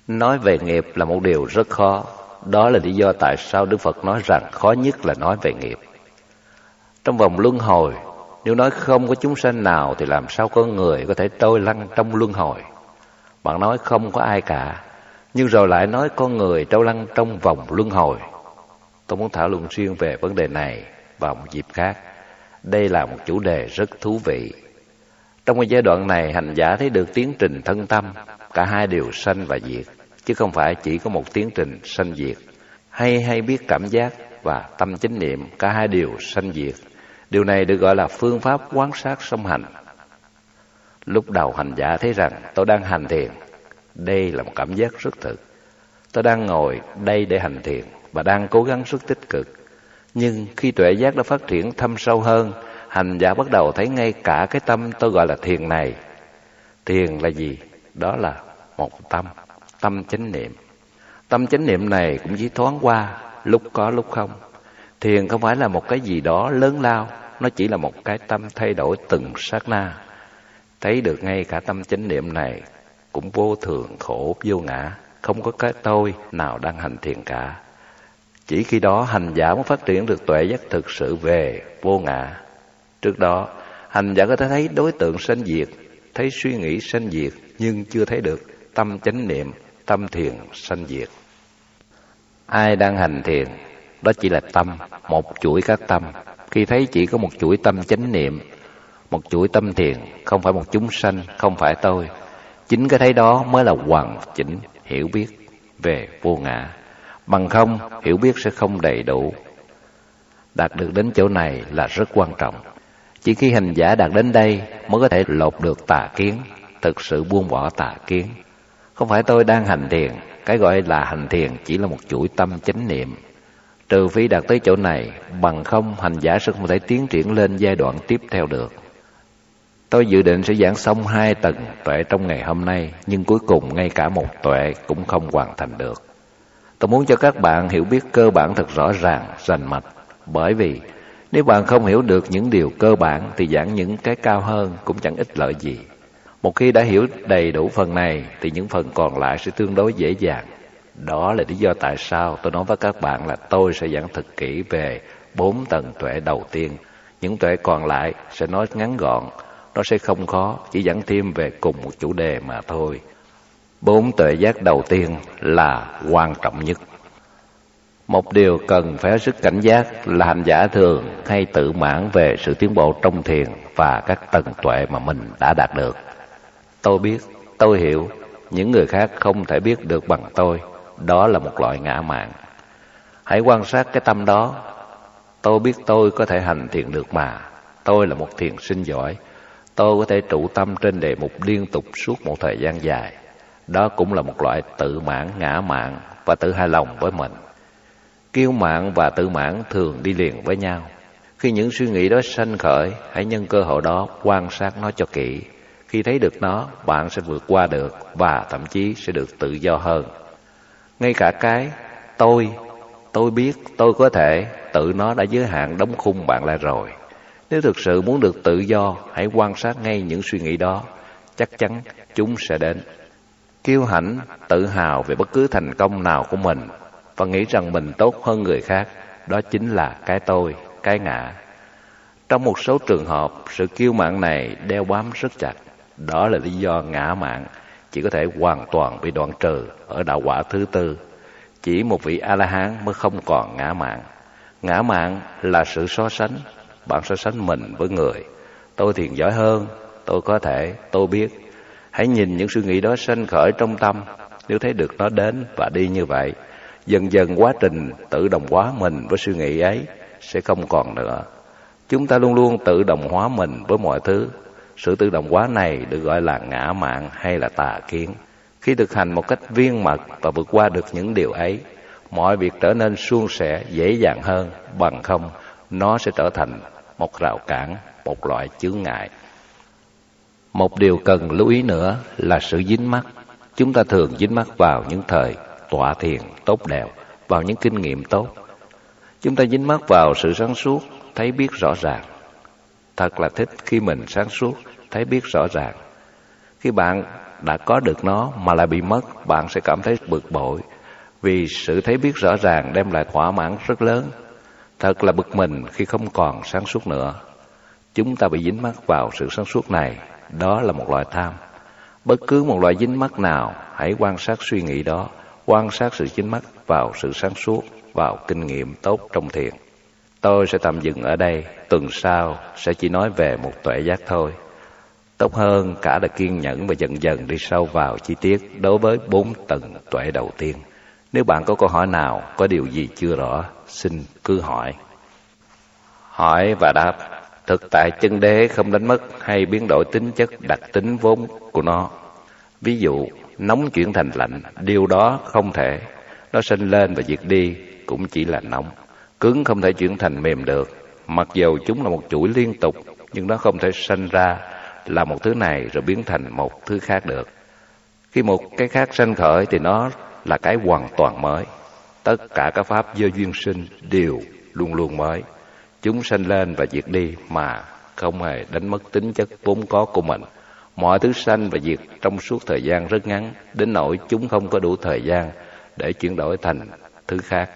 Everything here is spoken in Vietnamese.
Nói về nghiệp là một điều rất khó. Đó là lý do tại sao Đức Phật nói rằng khó nhất là nói về nghiệp. Trong vòng luân hồi, nếu nói không có chúng sanh nào thì làm sao có người có thể trôi lăn trong luân hồi. Bạn nói không có ai cả, nhưng rồi lại nói con người trôi lăn trong vòng luân hồi. Tôi muốn thảo luận riêng về vấn đề này vào một dịp khác. Đây là một chủ đề rất thú vị. Trong cái giai đoạn này, hành giả thấy được tiến trình thân tâm, cả hai đều sanh và diệt, chứ không phải chỉ có một tiến trình sanh diệt. Hay biết cảm giác và tâm chánh niệm, cả hai đều sanh diệt. Điều này được gọi là phương pháp quán sát song hành. Lúc đầu hành giả thấy rằng tôi đang hành thiền. Đây là một cảm giác rất thực. Tôi đang ngồi đây để hành thiền và đang cố gắng rất tích cực. Nhưng khi tuệ giác đã phát triển thâm sâu hơn, hành giả bắt đầu thấy ngay cả cái tâm tôi gọi là thiền này. Thiền là gì? Đó là một tâm chánh niệm. Tâm chánh niệm này cũng chỉ thoáng qua, lúc có lúc không. Thiền không phải là một cái gì đó lớn lao, nó chỉ là một cái tâm thay đổi từng sát na. Thấy được ngay cả tâm chánh niệm này cũng vô thường, khổ, vô ngã, không có cái tôi nào đang hành thiền cả. Chỉ khi đó hành giả mới phát triển được tuệ giác thực sự về vô ngã. Trước đó, hành giả có thể thấy đối tượng sanh diệt, thấy suy nghĩ sanh diệt, nhưng chưa thấy được tâm chánh niệm, tâm thiền sanh diệt. Ai đang hành thiền? Đó chỉ là tâm, một chuỗi các tâm. Khi thấy chỉ có một chuỗi tâm chánh niệm, một chuỗi tâm thiền, không phải một chúng sanh, không phải tôi. Chính cái thấy đó mới là hoàn chỉnh hiểu biết về vô ngã. Bằng không, hiểu biết sẽ không đầy đủ. Đạt được đến chỗ này là rất quan trọng. Chỉ khi hành giả đạt đến đây mới có thể lột được tà kiến, thực sự buông bỏ tà kiến. Không phải tôi đang hành thiền, cái gọi là hành thiền chỉ là một chuỗi tâm chánh niệm. Trừ phi đạt tới chỗ này, bằng không hành giả sẽ không thể tiến triển lên giai đoạn tiếp theo được. Tôi dự định sẽ giảng xong 2 tầng tuệ trong ngày hôm nay, nhưng cuối cùng ngay cả một tuệ cũng không hoàn thành được. Tôi muốn cho các bạn hiểu biết cơ bản thật rõ ràng, rành mạch. Bởi vì nếu bạn không hiểu được những điều cơ bản thì giảng những cái cao hơn cũng chẳng ích lợi gì. Một khi đã hiểu đầy đủ phần này thì những phần còn lại sẽ tương đối dễ dàng. Đó là lý do tại sao tôi nói với các bạn là tôi sẽ giảng thật kỹ về 4 tầng tuệ đầu tiên. Những tuệ còn lại sẽ nói ngắn gọn, nó sẽ không khó, chỉ giảng thêm về cùng một chủ đề mà thôi. 4 tuệ giác đầu tiên là quan trọng nhất. Một điều cần phải hết sức cảnh giác là hành giả thường hay tự mãn về sự tiến bộ trong thiền và các tầng tuệ mà mình đã đạt được. Tôi biết, tôi hiểu, những người khác không thể biết được bằng tôi. Đó là một loại ngã mạn. Hãy quan sát cái tâm đó. Tôi biết tôi có thể hành thiền được mà. Tôi là một thiền sinh giỏi. Tôi có thể trụ tâm trên đề mục liên tục suốt một thời gian dài. Đó cũng là một loại tự mãn, ngã mạn và tự hài lòng với mình. Kiêu mạn và tự mãn thường đi liền với nhau. Khi những suy nghĩ đó sanh khởi, hãy nhân cơ hội đó quan sát nó cho kỹ. Khi thấy được nó, bạn sẽ vượt qua được và thậm chí sẽ được tự do hơn. Ngay cả cái tôi biết, tôi có thể, tự nó đã giới hạn đóng khung bạn lại rồi. Nếu thực sự muốn được tự do, hãy quan sát ngay những suy nghĩ đó. Chắc chắn chúng sẽ đến. Kiêu hãnh, tự hào về bất cứ thành công nào của mình và nghĩ rằng mình tốt hơn người khác, đó chính là cái tôi, cái ngã. Trong một số trường hợp, sự kiêu mạn này đeo bám rất chặt. Đó là lý do ngã mạn chỉ có thể hoàn toàn bị đoạn trừ ở đạo quả thứ tư. Chỉ một vị A-la-hán mới không còn ngã mạn. Ngã mạn là sự so sánh. Bạn so sánh mình với người. Tôi thiền giỏi hơn, tôi có thể, tôi biết. Hãy nhìn những suy nghĩ đó sanh khởi trong tâm. Nếu thấy được nó đến và đi như vậy, dần dần quá trình tự đồng hóa mình với suy nghĩ ấy sẽ không còn nữa. Chúng ta luôn luôn tự đồng hóa mình với mọi thứ. Sự tự động hóa này được gọi là ngã mạn hay là tà kiến. Khi thực hành một cách viên mật và vượt qua được những điều ấy, mọi việc trở nên suôn sẻ, dễ dàng hơn. Bằng không, nó sẽ trở thành một rào cản, một loại chướng ngại. Một điều cần lưu ý nữa là sự dính mắc. Chúng ta thường dính mắc vào những thời tọa thiền tốt đẹp, vào những kinh nghiệm tốt. Chúng ta dính mắc vào sự sáng suốt, thấy biết rõ ràng. Thật là thích khi mình sáng suốt, thấy biết rõ ràng. Khi bạn đã có được nó mà lại bị mất, bạn sẽ cảm thấy bực bội, vì sự thấy biết rõ ràng đem lại thỏa mãn rất lớn. Thật là bực mình khi không còn sáng suốt nữa. Chúng ta bị dính mắc vào sự sáng suốt này, đó là một loại tham. Bất cứ một loại dính mắc nào, hãy quan sát suy nghĩ đó, quan sát sự dính mắc vào sự sáng suốt, vào kinh nghiệm tốt trong thiền. Tôi sẽ tạm dừng ở đây, tuần sau sẽ chỉ nói về một tuệ giác thôi. Tốt hơn cả là kiên nhẫn và dần dần đi sâu vào chi tiết đối với 4 tầng tuệ đầu tiên. Nếu bạn có câu hỏi nào, có điều gì chưa rõ, xin cứ hỏi. Hỏi và đáp. Thực tại chân đế không đánh mất hay biến đổi tính chất đặc tính vốn của nó. Ví dụ, nóng chuyển thành lạnh, điều đó không thể. Nó sinh lên và diệt đi cũng chỉ là nóng. Cứng không thể chuyển thành mềm được. Mặc dù chúng là một chuỗi liên tục, nhưng nó không thể sanh ra là một thứ này rồi biến thành một thứ khác được. Khi một cái khác sanh khởi thì nó là cái hoàn toàn mới. Tất cả các pháp do duyên sinh đều luôn luôn mới. Chúng sanh lên và diệt đi mà không hề đánh mất tính chất vốn có của mình. Mọi thứ sanh và diệt trong suốt thời gian rất ngắn, đến nỗi chúng không có đủ thời gian để chuyển đổi thành thứ khác.